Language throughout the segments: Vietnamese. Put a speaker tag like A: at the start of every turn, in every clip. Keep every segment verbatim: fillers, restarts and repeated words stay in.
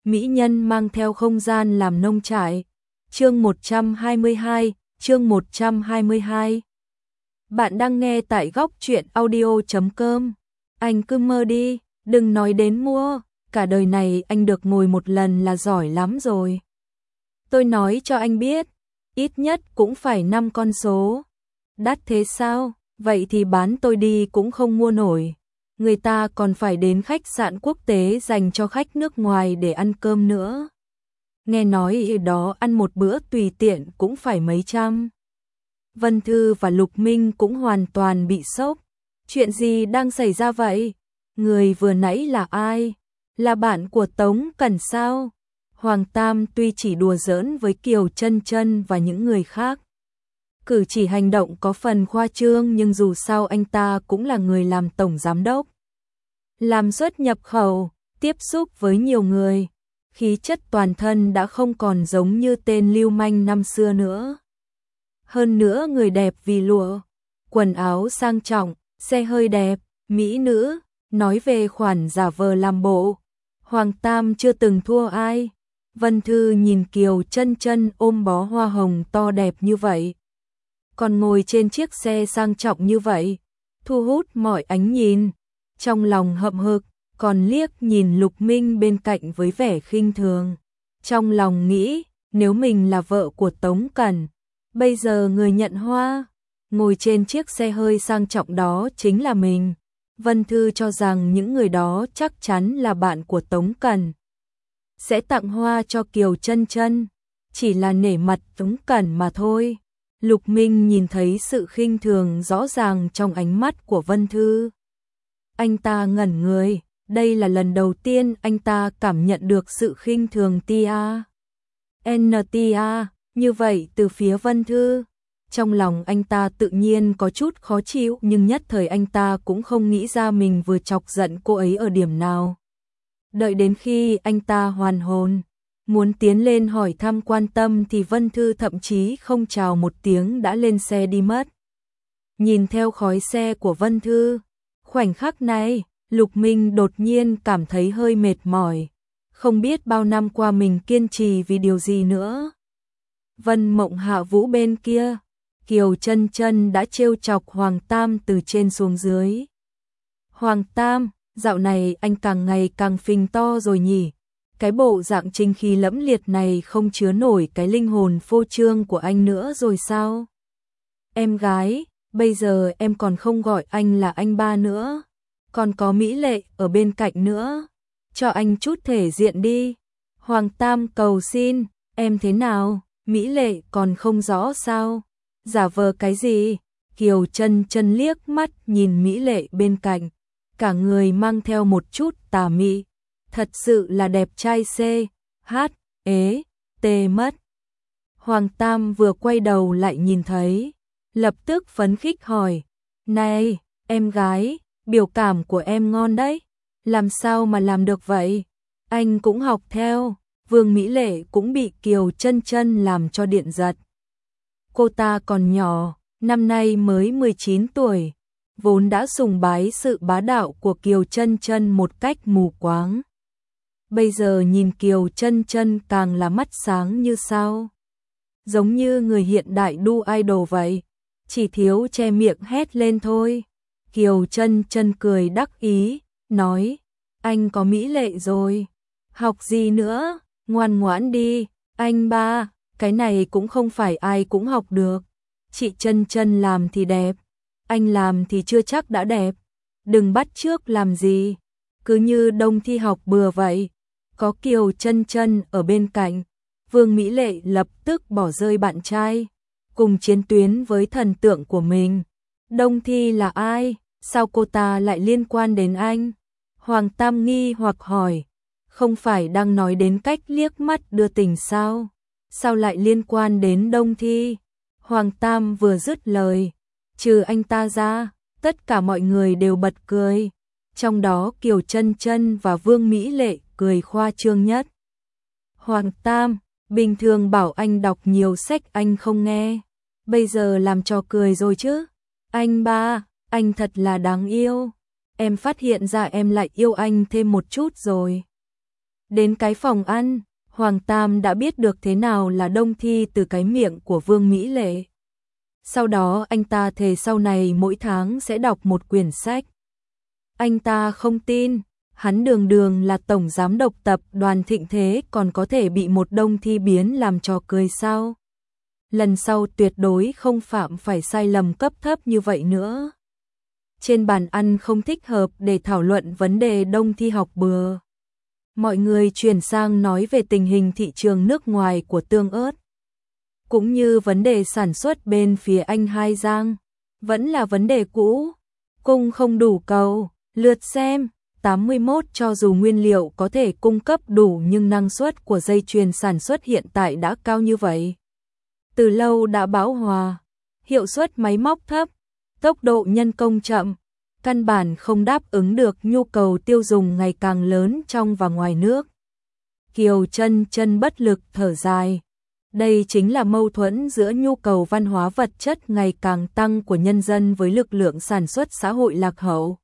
A: mỹ nhân mang theo không gian làm nông trại. Chương một trăm hai mươi hai, chương một trăm hai mươi hai. Bạn đang nghe tại góc truyện audio chấm com. Anh cứ mơ đi, đừng nói đến mua, cả đời này anh được ngồi một lần là giỏi lắm rồi. Tôi nói cho anh biết, ít nhất cũng phải năm con số. Đắt thế sao? Vậy thì bán tôi đi cũng không mua nổi. Người ta còn phải đến khách sạn quốc tế dành cho khách nước ngoài để ăn cơm nữa. Nghe nói ở đó ăn một bữa tùy tiện cũng phải mấy trăm. Vân Thư và Lục Minh cũng hoàn toàn bị sốc. Chuyện gì đang xảy ra vậy? Người vừa nãy là ai? Là bạn của Tống Cẩn sao? Hoàng Tam tuy chỉ đùa giỡn với Kiều Chân Chân và những người khác, cử chỉ hành động có phần khoa trương, nhưng dù sao anh ta cũng là người làm tổng giám đốc, làm xuất nhập khẩu, tiếp xúc với nhiều người, khí chất toàn thân đã không còn giống như tên lưu manh năm xưa nữa. Hơn nữa người đẹp vì lụa, quần áo sang trọng, xe hơi đẹp, mỹ nữ, nói về khoản giả vờ làm bộ, Hoàng Tam chưa từng thua ai. Vân Thư nhìn Kiều Chân Chân ôm bó hoa hồng to đẹp như vậy, còn ngồi trên chiếc xe sang trọng như vậy, thu hút mọi ánh nhìn, trong lòng hậm hực, còn liếc nhìn Lục Minh bên cạnh với vẻ khinh thường. Trong lòng nghĩ, nếu mình là vợ của Tống Cẩn, bây giờ người nhận hoa, ngồi trên chiếc xe hơi sang trọng đó chính là mình. Vân Thư cho rằng những người đó chắc chắn là bạn của Tống Cẩn, sẽ tặng hoa cho Kiều Chân Chân, chỉ là nể mặt Tống Cẩn mà thôi. Lục Minh nhìn thấy sự khinh thường rõ ràng trong ánh mắt của Vân Thư. Anh ta ngẩn người, đây là lần đầu tiên anh ta cảm nhận được sự khinh thường tia N tia như vậy từ phía Vân Thư. Trong lòng anh ta tự nhiên có chút khó chịu, nhưng nhất thời anh ta cũng không nghĩ ra mình vừa chọc giận cô ấy ở điểm nào. Đợi đến khi anh ta hoàn hồn, muốn tiến lên hỏi thăm quan tâm thì Vân Thư thậm chí không chào một tiếng đã lên xe đi mất. Nhìn theo khói xe của Vân Thư, khoảnh khắc này, Lục Minh đột nhiên cảm thấy hơi mệt mỏi, không biết bao năm qua mình kiên trì vì điều gì nữa. Vân Mộng Hạ Vũ bên kia, Kiều Chân Chân đã trêu chọc Hoàng Tam từ trên xuống dưới. Hoàng Tam, dạo này anh càng ngày càng phình to rồi nhỉ? Cái bộ dạng chính khí lẫm liệt này không chứa nổi cái linh hồn phô trương của anh nữa rồi sao? Em gái, bây giờ em còn không gọi anh là anh ba nữa, còn có Mỹ Lệ ở bên cạnh nữa, cho anh chút thể diện đi. Hoàng Tam cầu xin, em thế nào, Mỹ Lệ còn không rõ sao? Giả vờ cái gì? Kiều Chân Chân liếc mắt nhìn Mỹ Lệ bên cạnh, cả người mang theo một chút tà mị, thật sự là đẹp trai C, H, ế, T mất. Hoàng Tam vừa quay đầu lại nhìn thấy, lập tức phấn khích hỏi, này, em gái, biểu cảm của em ngon đấy, làm sao mà làm được vậy? Anh cũng học theo. Vương Mỹ Lệ cũng bị Kiều Chân Chân làm cho điện giật. Cô ta còn nhỏ, năm nay mới mười chín tuổi, vốn đã sùng bái sự bá đạo của Kiều Chân Chân một cách mù quáng. Bây giờ nhìn Kiều Chân Chân càng là mắt sáng như sao, giống như người hiện đại đu idol vậy, chỉ thiếu che miệng hét lên thôi. Kiều Chân Chân cười đắc ý, nói, anh có Mỹ Lệ rồi, học gì nữa, ngoan ngoãn đi, anh ba, cái này cũng không phải ai cũng học được. Chị Chân Chân làm thì đẹp, anh làm thì chưa chắc đã đẹp, đừng bắt chước làm gì, cứ như Đông Thi học bừa vậy. Có Kiều Chân Chân ở bên cạnh, Vương Mỹ Lệ lập tức bỏ rơi bạn trai, cùng chiến tuyến với thần tượng của mình. Đông Thi là ai? Sao cô ta lại liên quan đến anh? Hoàng Tam nghi hoặc hỏi, không phải đang nói đến cách liếc mắt đưa tình sao? Sao lại liên quan đến Đông Thi? Hoàng Tam vừa dứt lời, trừ anh ta ra, tất cả mọi người đều bật cười, trong đó Kiều Chân Chân và Vương Mỹ Lệ cười khoa trương nhất. Hoàng Tam, bình thường bảo anh đọc nhiều sách anh không nghe, bây giờ làm trò cười rồi chứ? Anh ba, anh thật là đáng yêu, em phát hiện ra em lại yêu anh thêm một chút rồi. Đến cái phòng ăn, Hoàng Tam đã biết được thế nào là đông thi từ cái miệng của Vương Mỹ Lệ. Sau đó anh ta thề sau này mỗi tháng sẽ đọc một quyển sách. Anh ta không tin, hắn đường đường là tổng giám đốc tập đoàn Thịnh Thế còn có thể bị một đông thi biến làm trò cười sao. Lần sau tuyệt đối không phạm phải sai lầm cấp thấp như vậy nữa. Trên bàn ăn không thích hợp để thảo luận vấn đề đông thi học bừa. Mọi người chuyển sang nói về tình hình thị trường nước ngoài của tương ớt. Cũng như vấn đề sản xuất bên phía anh Hai Giang. Vẫn là vấn đề cũ. Cung không đủ cầu, lượt xem. tám mươi mốt Cho dù nguyên liệu có thể cung cấp đủ nhưng năng suất của dây chuyền sản xuất hiện tại đã cao như vậy. Từ lâu đã bão hòa, hiệu suất máy móc thấp, tốc độ nhân công chậm, căn bản không đáp ứng được nhu cầu tiêu dùng ngày càng lớn trong và ngoài nước. Kiều Chân Chân bất lực thở dài. Đây chính là mâu thuẫn giữa nhu cầu văn hóa vật chất ngày càng tăng của nhân dân với lực lượng sản xuất xã hội lạc hậu.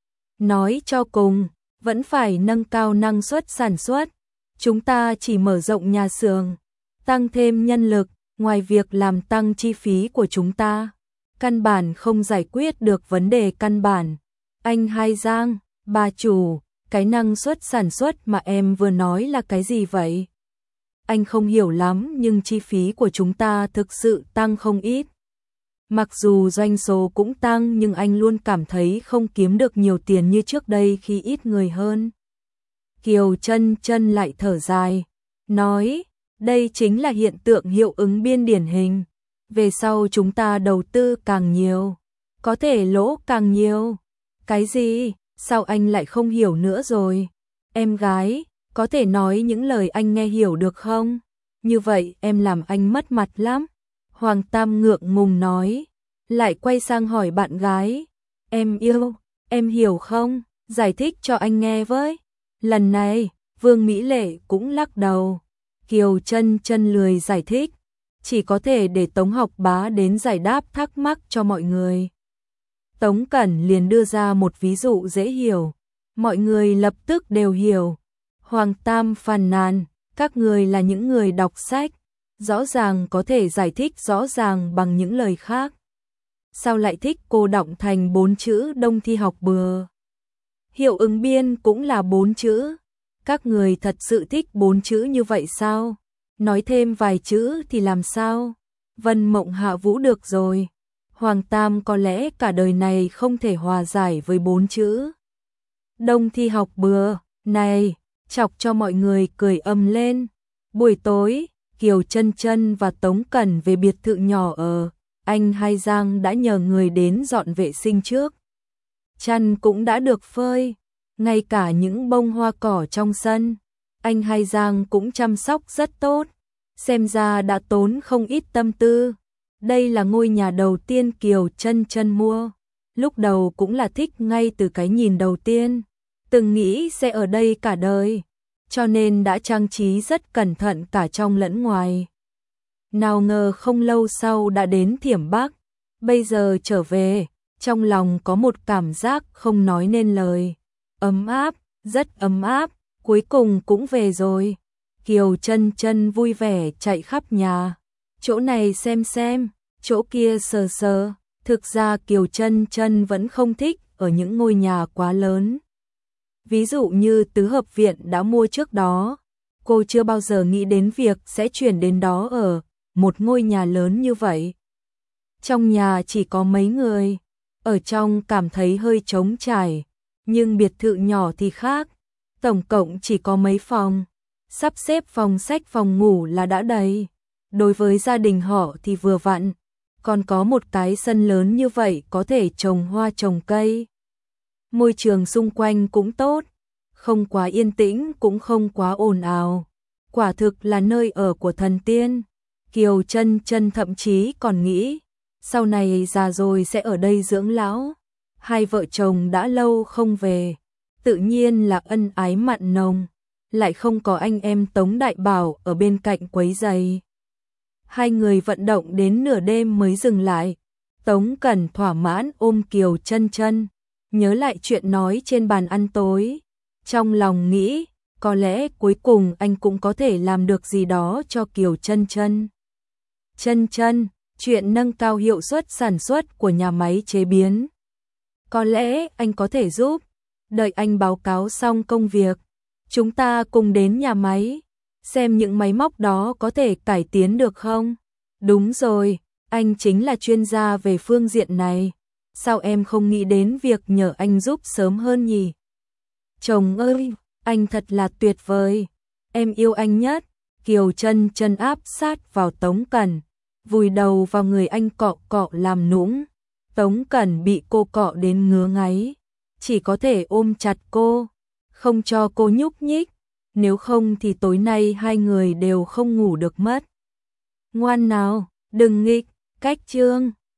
A: Nói cho cùng, vẫn phải nâng cao năng suất sản xuất. Chúng ta chỉ mở rộng nhà xưởng, tăng thêm nhân lực, ngoài việc làm tăng chi phí của chúng ta, căn bản không giải quyết được vấn đề căn bản. Anh Hai Giang, bà chủ, cái năng suất sản xuất mà em vừa nói là cái gì vậy? Anh không hiểu lắm nhưng chi phí của chúng ta thực sự tăng không ít. Mặc dù doanh số cũng tăng nhưng anh luôn cảm thấy không kiếm được nhiều tiền như trước đây khi ít người hơn. Kiều Chân Chân lại thở dài, nói, đây chính là hiện tượng hiệu ứng biên điển hình. Về sau chúng ta đầu tư càng nhiều, có thể lỗ càng nhiều. Cái gì? Sao anh lại không hiểu nữa rồi? Em gái, có thể nói những lời anh nghe hiểu được không? Như vậy em làm anh mất mặt lắm. Hoàng Tam ngượng ngùng nói, lại quay sang hỏi bạn gái, em yêu, em hiểu không? Giải thích cho anh nghe với. Lần này, Vương Mỹ Lệ cũng lắc đầu. Kiều Chân Chân lười giải thích, chỉ có thể để Tống Học Bá đến giải đáp thắc mắc cho mọi người. Tống Cẩn liền đưa ra một ví dụ dễ hiểu, mọi người lập tức đều hiểu. Hoàng Tam phàn nàn, các người là những người đọc sách, rõ ràng có thể giải thích rõ ràng bằng những lời khác. Sao lại thích cô đọng thành bốn chữ đông thi học bừa? Hiệu ứng biên cũng là bốn chữ. Các người thật sự thích bốn chữ như vậy sao? Nói thêm vài chữ thì làm sao? Vân Mộng Hạ Vũ được rồi. Hoàng Tam có lẽ cả đời này không thể hòa giải với bốn chữ đông thi học bừa này, chọc cho mọi người cười ầm lên. Buổi tối, Kiều Chân Chân và Tống Cẩn về biệt thự nhỏ ở, anh Hai Giang đã nhờ người đến dọn vệ sinh trước. Chăn cũng đã được phơi, ngay cả những bông hoa cỏ trong sân, anh Hai Giang cũng chăm sóc rất tốt, xem ra đã tốn không ít tâm tư. Đây là ngôi nhà đầu tiên Kiều Chân Chân mua, lúc đầu cũng là thích ngay từ cái nhìn đầu tiên, từng nghĩ sẽ ở đây cả đời, cho nên đã trang trí rất cẩn thận cả trong lẫn ngoài. Nào ngờ không lâu sau đã đến Thiểm Bắc, bây giờ trở về, trong lòng có một cảm giác không nói nên lời. Ấm áp, rất ấm áp, cuối cùng cũng về rồi. Kiều Chân Chân vui vẻ chạy khắp nhà, chỗ này xem xem, chỗ kia sờ sờ. Thực ra Kiều Chân Chân vẫn không thích ở những ngôi nhà quá lớn. Ví dụ như tứ hợp viện đã mua trước đó, cô chưa bao giờ nghĩ đến việc sẽ chuyển đến đó ở, một ngôi nhà lớn như vậy. Trong nhà chỉ có mấy người, ở trong cảm thấy hơi trống trải, nhưng biệt thự nhỏ thì khác, tổng cộng chỉ có mấy phòng, sắp xếp phòng sách phòng ngủ là đã đầy. Đối với gia đình họ thì vừa vặn, còn có một cái sân lớn như vậy có thể trồng hoa trồng cây. Môi trường xung quanh cũng tốt, không quá yên tĩnh cũng không quá ồn ào, quả thực là nơi ở của thần tiên. Kiều Chân Chân thậm chí còn nghĩ, sau này già rồi sẽ ở đây dưỡng lão. Hai vợ chồng đã lâu không về, tự nhiên là ân ái mặn nồng, lại không có anh em Tống Đại Bảo ở bên cạnh quấy rầy. Hai người vận động đến nửa đêm mới dừng lại. Tống Cẩn thỏa mãn ôm Kiều Chân Chân, nhớ lại chuyện nói trên bàn ăn tối, trong lòng nghĩ, có lẽ cuối cùng anh cũng có thể làm được gì đó cho Kiều Chân Chân. Chân Chân, chuyện nâng cao hiệu suất sản xuất của nhà máy chế biến. Có lẽ anh có thể giúp. Đợi anh báo cáo xong công việc, chúng ta cùng đến nhà máy, xem những máy móc đó có thể cải tiến được không? Đúng rồi, anh chính là chuyên gia về phương diện này. Sao em không nghĩ đến việc nhờ anh giúp sớm hơn nhỉ? Chồng ơi, anh thật là tuyệt vời. Em yêu anh nhất. Kiều Chân Chân áp sát vào Tống Cẩn, vùi đầu vào người anh cọ cọ làm nũng. Tống Cẩn bị cô cọ đến ngứa ngáy, chỉ có thể ôm chặt cô, không cho cô nhúc nhích, nếu không thì tối nay hai người đều không ngủ được mất. Ngoan nào, đừng nghịch, cách chương.